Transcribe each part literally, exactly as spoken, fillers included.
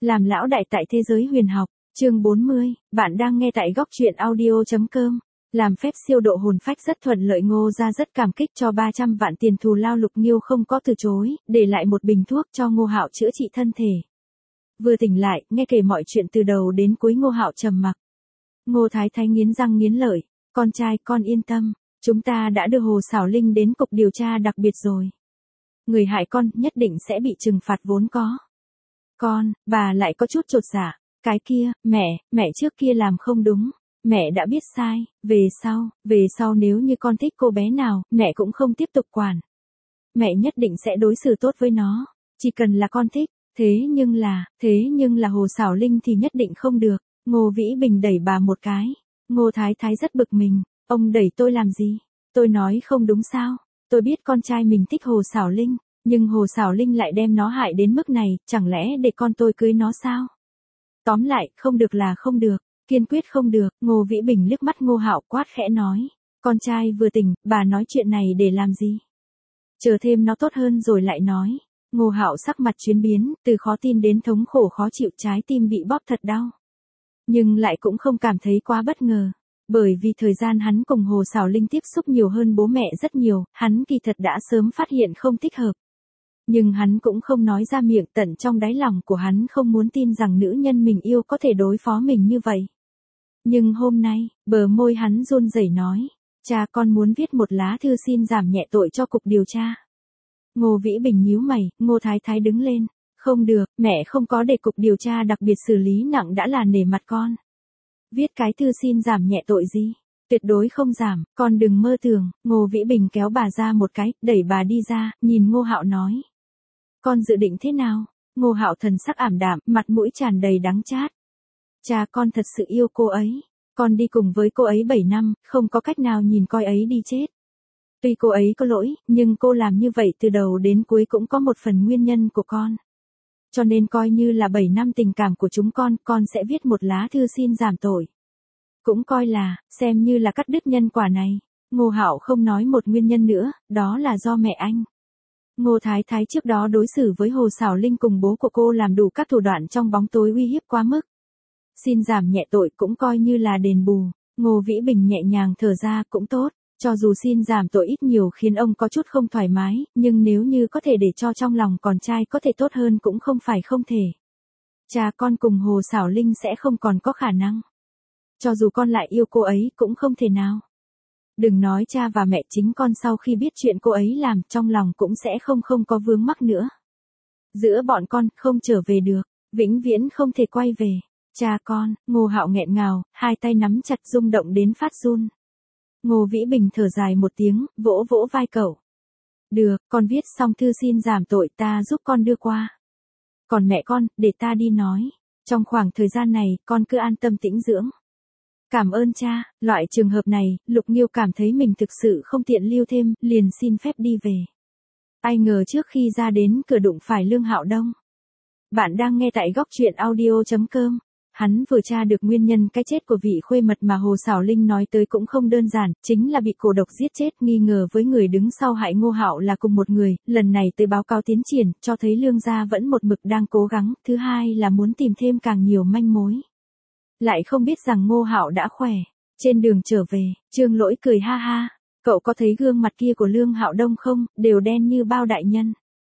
Làm lão đại tại thế giới huyền học, chương bốn mươi, bạn đang nghe tại góc truyện audio.com. Làm phép siêu độ hồn phách rất thuận lợi, Ngô gia rất cảm kích cho ba trăm vạn tiền thù lao, Lục Nghiêu không có từ chối, để lại một bình thuốc cho Ngô Hạo chữa trị thân thể. Vừa tỉnh lại, nghe kể mọi chuyện từ đầu đến cuối, Ngô Hạo trầm mặc. Ngô Thái Thái nghiến răng nghiến lợi, con trai con yên tâm, chúng ta đã đưa Hồ Xảo Linh đến cục điều tra đặc biệt rồi. Người hại con nhất định sẽ bị trừng phạt vốn có. Con, bà lại có chút chột dạ, cái kia, mẹ, mẹ trước kia làm không đúng, mẹ đã biết sai, về sau, về sau nếu như con thích cô bé nào, mẹ cũng không tiếp tục quản. Mẹ nhất định sẽ đối xử tốt với nó, chỉ cần là con thích, thế nhưng là, thế nhưng là Hồ Xảo Linh thì nhất định không được. Ngô Vĩ Bình đẩy bà một cái, Ngô Thái Thái rất bực mình, ông đẩy tôi làm gì, tôi nói không đúng sao, tôi biết con trai mình thích Hồ Xảo Linh. Nhưng Hồ Xảo Linh lại đem nó hại đến mức này, chẳng lẽ để con tôi cưới nó sao? Tóm lại, không được là không được, kiên quyết không được. Ngô Vĩ Bình liếc mắt Ngô Hạo quát khẽ nói, con trai vừa tỉnh, bà nói chuyện này để làm gì? Chờ thêm nó tốt hơn rồi lại nói. Ngô Hạo sắc mặt chuyển biến, từ khó tin đến thống khổ khó chịu, trái tim bị bóp thật đau. Nhưng lại cũng không cảm thấy quá bất ngờ. Bởi vì thời gian hắn cùng Hồ Xảo Linh tiếp xúc nhiều hơn bố mẹ rất nhiều, hắn kỳ thật đã sớm phát hiện không thích hợp. Nhưng hắn cũng không nói ra miệng, tận trong đáy lòng của hắn không muốn tin rằng nữ nhân mình yêu có thể đối phó mình như vậy. Nhưng hôm nay, bờ môi hắn run rẩy nói, cha con muốn viết một lá thư xin giảm nhẹ tội cho cục điều tra. Ngô Vĩ Bình nhíu mày, Ngô Thái Thái đứng lên, không được, mẹ không có để cục điều tra đặc biệt xử lý nặng đã là nể mặt con. Viết cái thư xin giảm nhẹ tội gì? Tuyệt đối không giảm, con đừng mơ tưởng. Ngô Vĩ Bình kéo bà ra một cái, đẩy bà đi ra, nhìn Ngô Hạo nói. Con dự định thế nào? Ngô Hạo thần sắc ảm đạm, mặt mũi tràn đầy đắng chát. Cha con thật sự yêu cô ấy. Con đi cùng với cô ấy bảy năm, không có cách nào nhìn coi ấy đi chết. Tuy cô ấy có lỗi, nhưng cô làm như vậy từ đầu đến cuối cũng có một phần nguyên nhân của con. Cho nên coi như là bảy năm tình cảm của chúng con, con sẽ viết một lá thư xin giảm tội. Cũng coi là, xem như là cắt đứt nhân quả này. Ngô Hạo không nói một nguyên nhân nữa, đó là do mẹ anh. Ngô Thái Thái trước đó đối xử với Hồ Xảo Linh cùng bố của cô làm đủ các thủ đoạn trong bóng tối uy hiếp quá mức. Xin giảm nhẹ tội cũng coi như là đền bù. Ngô Vĩ Bình nhẹ nhàng thở ra cũng tốt, cho dù xin giảm tội ít nhiều khiến ông có chút không thoải mái, nhưng nếu như có thể để cho trong lòng con trai có thể tốt hơn cũng không phải không thể. Cha con cùng Hồ Xảo Linh sẽ không còn có khả năng. Cho dù con lại yêu cô ấy cũng không thể nào. Đừng nói cha và mẹ, chính con sau khi biết chuyện cô ấy làm trong lòng cũng sẽ không không có vướng mắc nữa. Giữa bọn con không trở về được, vĩnh viễn không thể quay về. Cha con, Ngô Hạo nghẹn ngào, hai tay nắm chặt rung động đến phát run. Ngô Vĩ Bình thở dài một tiếng, vỗ vỗ vai cậu. Được, con viết xong thư xin giảm tội, ta giúp con đưa qua. Còn mẹ con, để ta đi nói. Trong khoảng thời gian này, con cứ an tâm tĩnh dưỡng. Cảm ơn cha. Loại trường hợp này, Lục Nghiêu cảm thấy mình thực sự không tiện lưu thêm, liền xin phép đi về. Ai ngờ trước khi ra đến cửa đụng phải Lương Hạo Đông. Bạn đang nghe tại góc truyện audio.com. Hắn vừa tra được nguyên nhân cái chết của vị khuê mật mà Hồ Xảo Linh nói tới cũng không đơn giản, chính là bị cổ độc giết chết, nghi ngờ với người đứng sau hại Ngô Hạo là cùng một người, lần này tới báo cáo tiến triển, cho thấy Lương gia vẫn một mực đang cố gắng, thứ hai là muốn tìm thêm càng nhiều manh mối. Lại không biết rằng Ngô Hạo đã khỏe. Trên đường trở về, Trương Lỗi cười ha ha, cậu có thấy gương mặt kia của Lương Hạo Đông không, đều đen như bao đại nhân.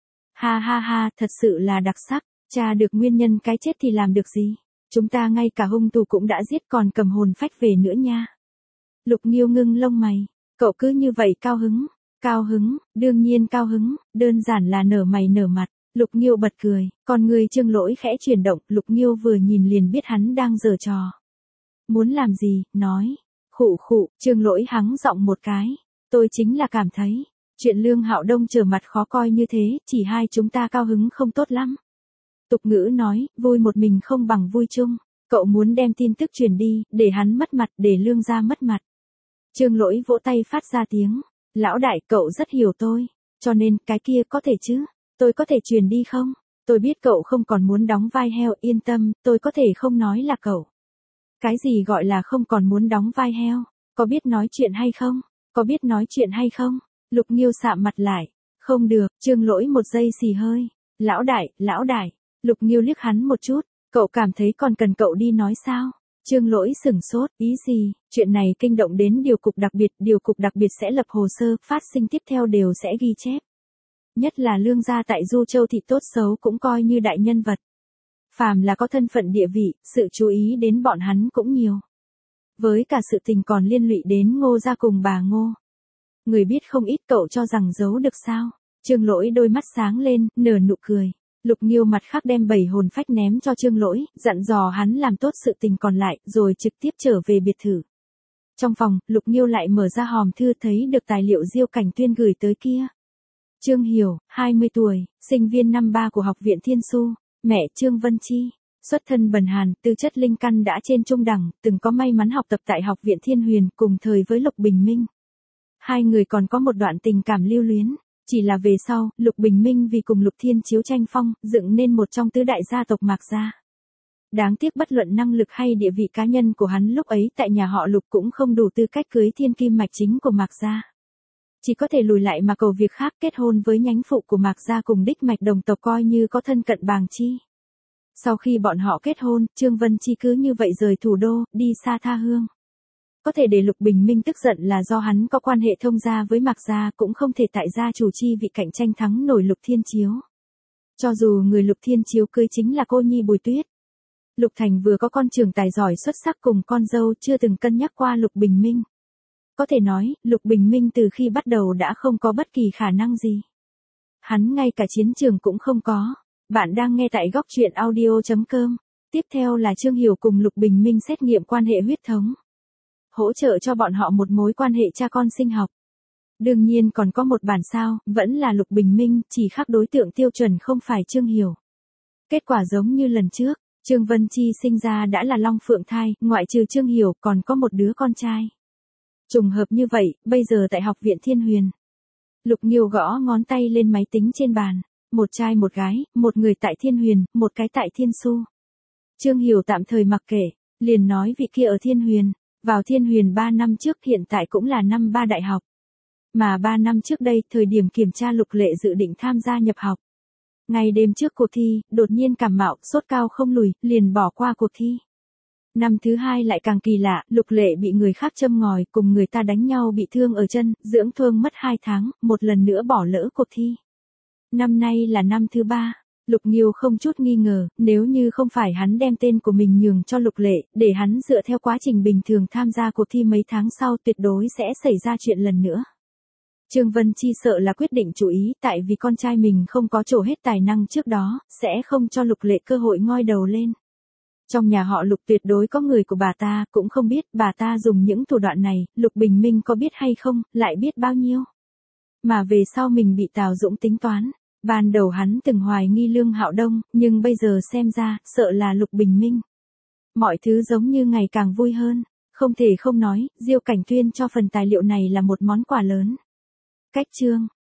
Ha ha ha, thật sự là đặc sắc, tra được nguyên nhân cái chết thì làm được gì. Chúng ta ngay cả hung thủ cũng đã giết còn cầm hồn phách về nữa nha. Lục Nghiêu ngưng lông mày, cậu cứ như vậy cao hứng, cao hứng, đương nhiên cao hứng, đơn giản là nở mày nở mặt. Lục Nghiêu bật cười, còn người Trương Lỗi khẽ chuyển động, Lục Nghiêu vừa nhìn liền biết hắn đang giở trò. Muốn làm gì, nói. Khụ khụ, Trương Lỗi hắng giọng một cái, tôi chính là cảm thấy, chuyện Lương Hạo Đông trở mặt khó coi như thế, chỉ hai chúng ta cao hứng không tốt lắm. Tục ngữ nói, vui một mình không bằng vui chung, cậu muốn đem tin tức truyền đi, để hắn mất mặt, để Lương gia mất mặt. Trương Lỗi vỗ tay phát ra tiếng, lão đại cậu rất hiểu tôi, cho nên cái kia có thể chứ, tôi có thể truyền đi không? Tôi biết cậu không còn muốn đóng vai heo, yên tâm, tôi có thể không nói là cậu. Cái gì gọi là không còn muốn đóng vai heo, có biết nói chuyện hay không? Có biết nói chuyện hay không? Lục Nghiêu sạm mặt lại, không được, Trương Lỗi một giây xì hơi, lão đại, lão đại. Lục Nghiêu liếc hắn một chút, Cậu cảm thấy còn cần cậu đi nói sao? Trương Lỗi sửng sốt, ý gì? Chuyện này kinh động đến điều cục đặc biệt, điều cục đặc biệt sẽ lập hồ sơ, phát sinh tiếp theo đều sẽ ghi chép. Nhất là Lương gia tại Du Châu thì tốt xấu cũng coi như đại nhân vật. Phàm là có thân phận địa vị, sự chú ý đến bọn hắn cũng nhiều. Với cả sự tình còn liên lụy đến Ngô gia cùng bà Ngô. Người biết không ít, cậu cho rằng giấu được sao? Trương Lỗi đôi mắt sáng lên, nở nụ cười. Lục Nghiêu mặt khác đem bảy hồn phách ném cho Trương Lỗi, dặn dò hắn làm tốt sự tình còn lại, rồi trực tiếp trở về biệt thự. Trong phòng, Lục Nghiêu lại mở ra hòm thư, thấy được tài liệu Diêu Cảnh Tuyên gửi tới kia. Trương Hiểu, hai mươi tuổi, sinh viên năm ba của Học viện Thiên Xu, mẹ Trương Vân Chi, xuất thân bần hàn, tư chất linh căn đã trên trung đẳng, từng có may mắn học tập tại Học viện Thiên Huyền, cùng thời với Lục Bình Minh. Hai người còn có một đoạn tình cảm lưu luyến. Chỉ là về sau, Lục Bình Minh vì cùng Lục Thiên Chiếu tranh phong, dựng nên một trong tứ đại gia tộc Mạc gia. Đáng tiếc bất luận năng lực hay địa vị cá nhân của hắn lúc ấy tại nhà họ Lục cũng không đủ tư cách cưới thiên kim mạch chính của Mạc gia. Chỉ có thể lùi lại mà cầu việc khác, kết hôn với nhánh phụ của Mạc gia cùng đích mạch đồng tộc, coi như có thân cận bàng chi. Sau khi bọn họ kết hôn, Trương Vân Chi cứ như vậy rời thủ đô, đi xa tha hương. Có thể để Lục Bình Minh tức giận là do hắn có quan hệ thông gia với Mạc gia, cũng không thể tại gia chủ chi vị cạnh tranh thắng nổi Lục Thiên Chiếu. Cho dù người Lục Thiên Chiếu cưới chính là cô nhi Bùi Tuyết. Lục Thành vừa có con trưởng tài giỏi xuất sắc cùng con dâu, chưa từng cân nhắc qua Lục Bình Minh. Có thể nói, Lục Bình Minh từ khi bắt đầu đã không có bất kỳ khả năng gì. Hắn ngay cả chiến trường cũng không có. Bạn đang nghe tại góc truyện audio chấm com. Tiếp theo là Trương Hiểu cùng Lục Bình Minh xét nghiệm quan hệ huyết thống. Hỗ trợ cho bọn họ một mối quan hệ cha con sinh học. Đương nhiên còn có một bản sao, vẫn là Lục Bình Minh, chỉ khác đối tượng tiêu chuẩn không phải Trương Hiểu. Kết quả giống như lần trước, Trương Vân Chi sinh ra đã là long phượng thai, ngoại trừ Trương Hiểu còn có một đứa con trai. Trùng hợp như vậy, bây giờ tại Học viện Thiên Huyền. Lục Nghiêu gõ ngón tay lên máy tính trên bàn. Một trai một gái, một người tại Thiên Huyền, một cái tại Thiên Xu. Trương Hiểu tạm thời mặc kệ, liền nói vị kia ở Thiên Huyền. Vào Thiên Huyền ba năm trước, hiện tại cũng là năm ba đại học. Mà ba năm trước đây, thời điểm kiểm tra Lục Lệ dự định tham gia nhập học. Ngày đêm trước cuộc thi, đột nhiên cảm mạo, sốt cao không lùi, liền bỏ qua cuộc thi. Năm thứ hai lại càng kỳ lạ, Lục Lệ bị người khác châm ngòi, cùng người ta đánh nhau bị thương ở chân, dưỡng thương mất hai tháng, một lần nữa bỏ lỡ cuộc thi. Năm nay là năm thứ ba. Lục Nghiêu không chút nghi ngờ, nếu như không phải hắn đem tên của mình nhường cho Lục Lệ, để hắn dựa theo quá trình bình thường tham gia cuộc thi mấy tháng sau, tuyệt đối sẽ xảy ra chuyện lần nữa. Trương Vân Chi sợ là quyết định chủ ý, tại vì con trai mình không có trổ hết tài năng trước đó, sẽ không cho Lục Lệ cơ hội ngoi đầu lên. Trong nhà họ Lục tuyệt đối có người của bà ta, cũng không biết bà ta dùng những thủ đoạn này, Lục Bình Minh có biết hay không, lại biết bao nhiêu. Mà về sau mình bị Tào Dũng tính toán. Ban đầu hắn từng hoài nghi Lương Hạo Đông, nhưng bây giờ xem ra, sợ là Lục Bình Minh. Mọi thứ giống như ngày càng vui hơn. Không thể không nói, Diêu Cảnh Tuyên cho phần tài liệu này là một món quà lớn. Cách chương.